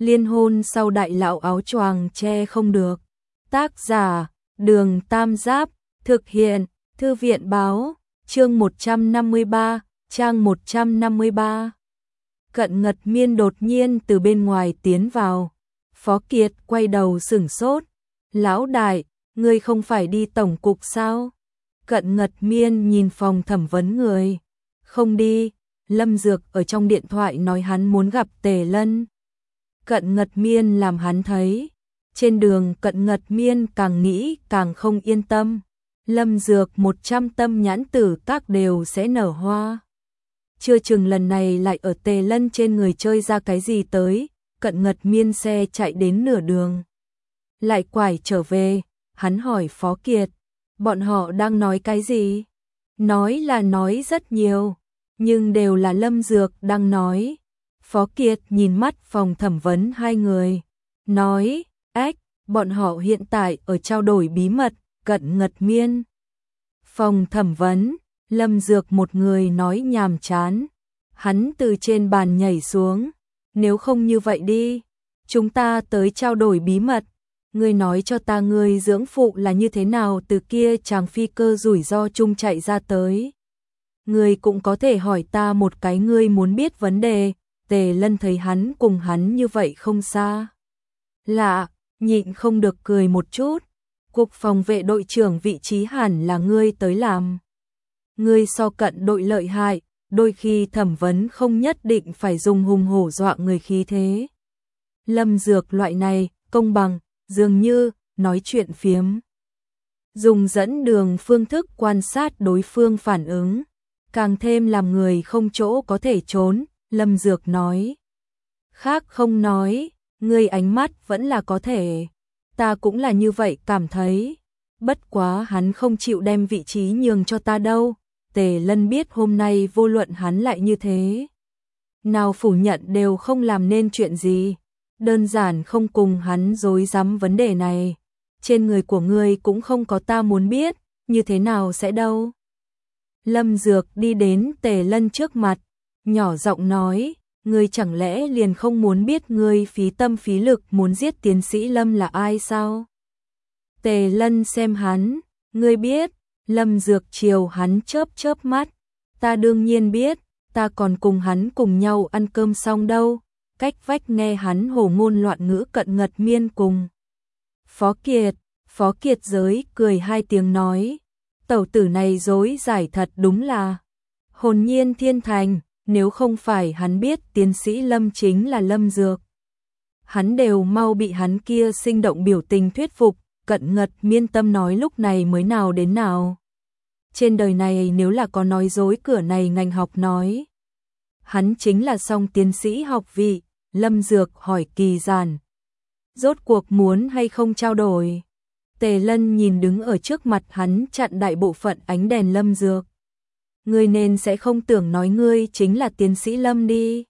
Liên hôn sau đại lão áo choàng che không được. Tác giả, Đường Tam Giáp, thực hiện, Thư viện báo, chương 153, trang 153. Cận Ngật Miên đột nhiên từ bên ngoài tiến vào. Phó Kiệt quay đầu sửng sốt. Lão đại, ngươi không phải đi tổng cục sao? Cận Ngật Miên nhìn phòng thẩm vấn người. Không đi, Lâm Dược ở trong điện thoại nói hắn muốn gặp Tề Lân. Cận Ngật Miên làm hắn thấy. Trên đường Cận Ngật Miên càng nghĩ càng không yên tâm. Lâm Dược 100 tâm nhãn tử các đều sẽ nở hoa. Chưa chừng lần này lại ở Tề Lân trên người chơi ra cái gì tới. Cận Ngật Miên xe chạy đến nửa đường. Lại quải trở về, hắn hỏi Phó Kiệt. Bọn họ đang nói cái gì? Nói là nói rất nhiều, nhưng đều là Lâm Dược đang nói. Phó Kiệt nhìn mắt phòng thẩm vấn hai người. Nói, bọn họ hiện tại ở trao đổi bí mật, Cận Ngật Miên. Phòng thẩm vấn, Lâm Dược một người nói nhàm chán. Hắn từ trên bàn nhảy xuống. Nếu không như vậy đi, chúng ta tới trao đổi bí mật. Ngươi nói cho ta ngươi dưỡng phụ là như thế nào từ kia chàng phi cơ rủi ro chung chạy ra tới. Ngươi cũng có thể hỏi ta một cái ngươi muốn biết vấn đề. Tề Lân thấy hắn cùng hắn như vậy không xa lạ, nhịn không được cười một chút. Cục phòng vệ đội trưởng vị trí hẳn là ngươi tới làm. Ngươi so Cận đội lợi hại, đôi khi thẩm vấn không nhất định phải dùng hùng hổ dọa người khí thế. Lâm Dược loại này, công bằng, dường như nói chuyện phiếm. Dùng dẫn đường phương thức quan sát đối phương phản ứng, càng thêm làm người không chỗ có thể trốn. Lâm Dược nói. Khác không nói, ngươi ánh mắt vẫn là có thể. Ta cũng là như vậy cảm thấy. Bất quá hắn không chịu đem vị trí nhường cho ta đâu. Tề Lân biết hôm nay vô luận hắn lại như thế nào phủ nhận đều không làm nên chuyện gì. Đơn giản không cùng hắn dối rắm vấn đề này. Trên người của ngươi cũng không có ta muốn biết, như thế nào sẽ đâu. Lâm Dược đi đến Tề Lân trước mặt, nhỏ giọng nói, ngươi chẳng lẽ liền không muốn biết ngươi phí tâm phí lực muốn giết tiến sĩ Lâm là ai sao? Tề Lân xem hắn, ngươi biết. Lâm Dược chiều hắn chớp mắt. Ta đương nhiên biết, ta còn cùng hắn cùng nhau ăn cơm xong đâu. Cách vách nghe hắn hồ ngôn loạn ngữ. Cận Ngật Miên cùng Phó Kiệt giới cười hai tiếng nói. Tẩu tử này dối giải thật đúng là hồn nhiên thiên thành. Nếu không phải hắn biết tiến sĩ Lâm chính là Lâm Dược, hắn đều mau bị hắn kia sinh động biểu tình thuyết phục. Cận Ngật Miên tâm nói lúc này mới nào đến nào. Trên đời này nếu là có nói dối cửa này ngành học nói, hắn chính là song tiến sĩ học vị. Lâm Dược hỏi kỳ giản. Rốt cuộc muốn hay không trao đổi? Tề Lân nhìn đứng ở trước mặt hắn chặn đại bộ phận ánh đèn Lâm Dược. Ngươi nên sẽ không tưởng nói ngươi chính là tiến sĩ Lâm đi.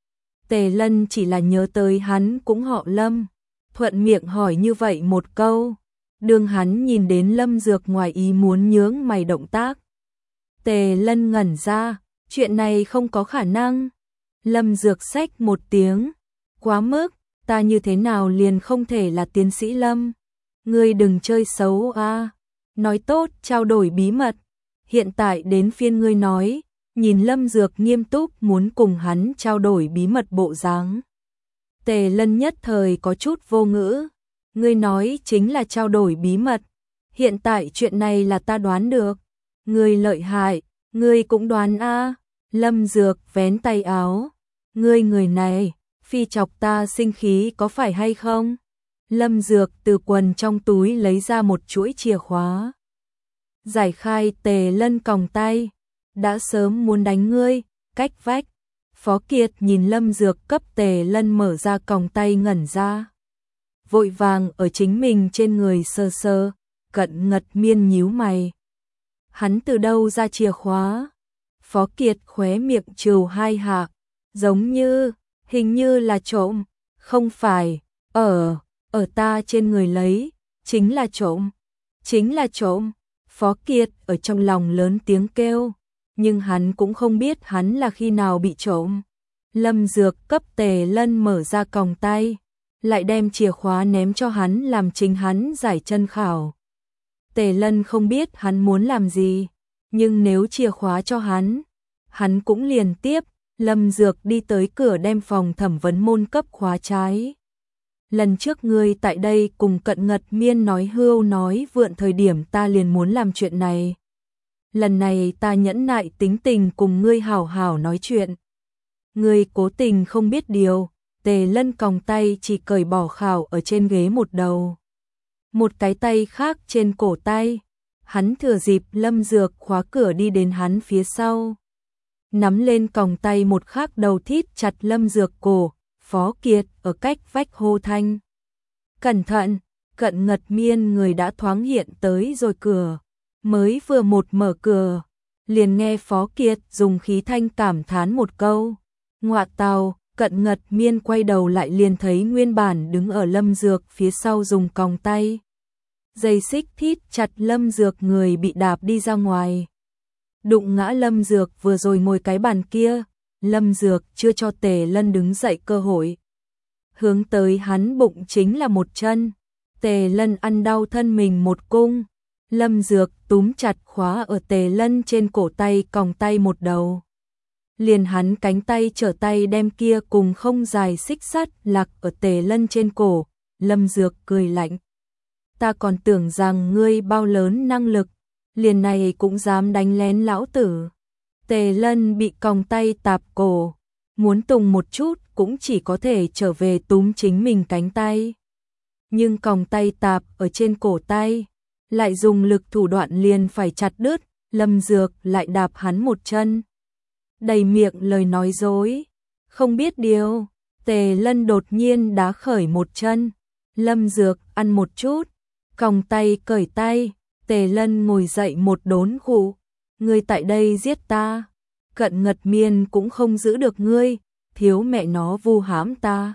Tề Lân chỉ là nhớ tới hắn cũng họ Lâm, thuận miệng hỏi như vậy một câu. Đường hắn nhìn đến Lâm Dược ngoài ý muốn nhướng mày động tác. Tề Lân ngẩn ra, chuyện này không có khả năng. Lâm Dược xách một tiếng, quá mức, ta như thế nào liền không thể là tiến sĩ Lâm. Ngươi đừng chơi xấu a. Nói tốt trao đổi bí mật. Hiện tại đến phiên ngươi nói. Nhìn Lâm Dược nghiêm túc muốn cùng hắn trao đổi bí mật bộ dáng. Tề Lân nhất thời có chút vô ngữ. Ngươi nói chính là trao đổi bí mật. Hiện tại chuyện này là ta đoán được. Ngươi lợi hại, ngươi cũng đoán a. Lâm Dược vén tay áo. Ngươi người này, phi chọc ta sinh khí có phải hay không? Lâm Dược từ quần trong túi lấy ra một chuỗi chìa khóa. Giải khai Tề Lân còng tay. Đã sớm muốn đánh ngươi. Cách vách, Phó Kiệt nhìn Lâm Dược cấp Tề Lân mở ra còng tay ngẩn ra. Vội vàng ở chính mình trên người sờ sờ. Cận Ngật Miên nhíu mày. Hắn từ đâu ra chìa khóa? Phó Kiệt khóe miệng trừ hai hạ. Giống như, hình như là trộm. Không phải, ở ta trên người lấy. Chính là trộm. Chính là trộm. Phó Kiệt ở trong lòng lớn tiếng kêu. Nhưng hắn cũng không biết hắn là khi nào bị trộm. Lâm Dược cấp Tề Lân mở ra còng tay, lại đem chìa khóa ném cho hắn làm chính hắn giải chân khảo. Tề Lân không biết hắn muốn làm gì, nhưng nếu chìa khóa cho hắn cũng liền tiếp. Lâm Dược đi tới cửa đem phòng thẩm vấn môn cấp khóa trái. Lần trước ngươi tại đây cùng Cận Ngật Miên nói hưu nói vượn thời điểm ta liền muốn làm chuyện này. Lần này ta nhẫn nại tính tình cùng ngươi hảo hảo nói chuyện. Ngươi cố tình không biết điều. Tề Lân còng tay chỉ cởi bỏ khảo ở trên ghế một đầu. Một cái tay khác trên cổ tay. Hắn thừa dịp Lâm Dược khóa cửa đi đến hắn phía sau. Nắm lên còng tay một khác đầu thít chặt Lâm Dược cổ. Phó Kiệt ở cách vách hô thanh. Cẩn thận, Cận Ngật Miên người đã thoáng hiện tới rồi cửa. Mới vừa một mở cửa, liền nghe Phó Kiệt dùng khí thanh cảm thán một câu. Ngoạ tào, Cận Ngật Miên quay đầu lại liền thấy nguyên bản đứng ở Lâm Dược phía sau dùng còng tay. Dây xích thít chặt Lâm Dược người bị đạp đi ra ngoài. Đụng ngã Lâm Dược vừa rồi ngồi cái bàn kia. Lâm Dược chưa cho Tề Lân đứng dậy cơ hội. Hướng tới hắn bụng chính là một chân. Tề Lân ăn đau thân mình một cung. Lâm Dược túm chặt khóa ở Tề Lân trên cổ tay còng tay một đầu. Liền hắn cánh tay trở tay đem kia cùng không dài xích sắt lạc ở Tề Lân trên cổ. Lâm Dược cười lạnh. Ta còn tưởng rằng ngươi bao lớn năng lực, liền này cũng dám đánh lén lão tử. Tề Lân bị còng tay tạp cổ, muốn tùng một chút cũng chỉ có thể trở về túm chính mình cánh tay. Nhưng còng tay tạp ở trên cổ tay, lại dùng lực thủ đoạn liền phải chặt đứt. Lâm Dược lại đạp hắn một chân. Đầy miệng lời nói dối, không biết điều. Tề Lân đột nhiên đá khởi một chân. Lâm Dược ăn một chút, còng tay cởi tay. Tề Lân ngồi dậy một đốn khụ. Ngươi tại đây giết ta, Cận Ngật Miên cũng không giữ được ngươi, thiếu mẹ nó vu hãm ta.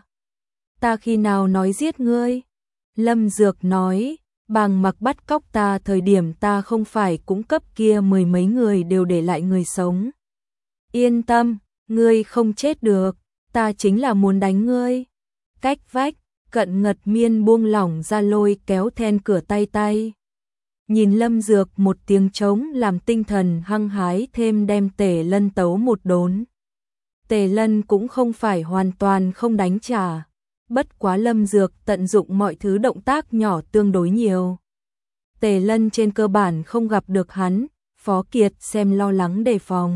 Ta khi nào nói giết ngươi? Lâm Dược nói, Bàng Mặc bắt cóc ta thời điểm ta không phải cũng cấp kia mười mấy người đều để lại người sống. Yên tâm, ngươi không chết được, ta chính là muốn đánh ngươi. Cách vách, Cận Ngật Miên buông lỏng ra lôi kéo then cửa tay. Nhìn Lâm Dược một tiếng trống làm tinh thần hăng hái thêm đem Tề Lân tấu một đốn. Tề Lân cũng không phải hoàn toàn không đánh trả. Bất quá Lâm Dược tận dụng mọi thứ động tác nhỏ tương đối nhiều. Tề Lân trên cơ bản không gặp được hắn, Phó Kiệt xem lo lắng đề phòng.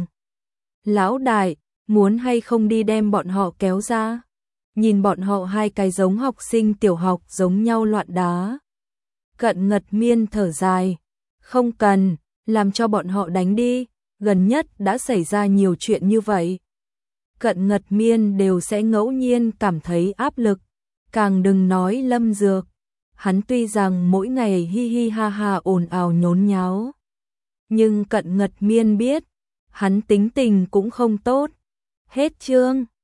Lão đại, muốn hay không đi đem bọn họ kéo ra? Nhìn bọn họ hai cái giống học sinh tiểu học giống nhau loạn đá. Cận Ngật Miên thở dài, không cần, làm cho bọn họ đánh đi, gần nhất đã xảy ra nhiều chuyện như vậy. Cận Ngật Miên đều sẽ ngẫu nhiên cảm thấy áp lực, càng đừng nói Lâm Dược. Hắn tuy rằng mỗi ngày hi hi ha ha ồn ào nhốn nháo, nhưng Cận Ngật Miên biết, hắn tính tình cũng không tốt. Hết chương.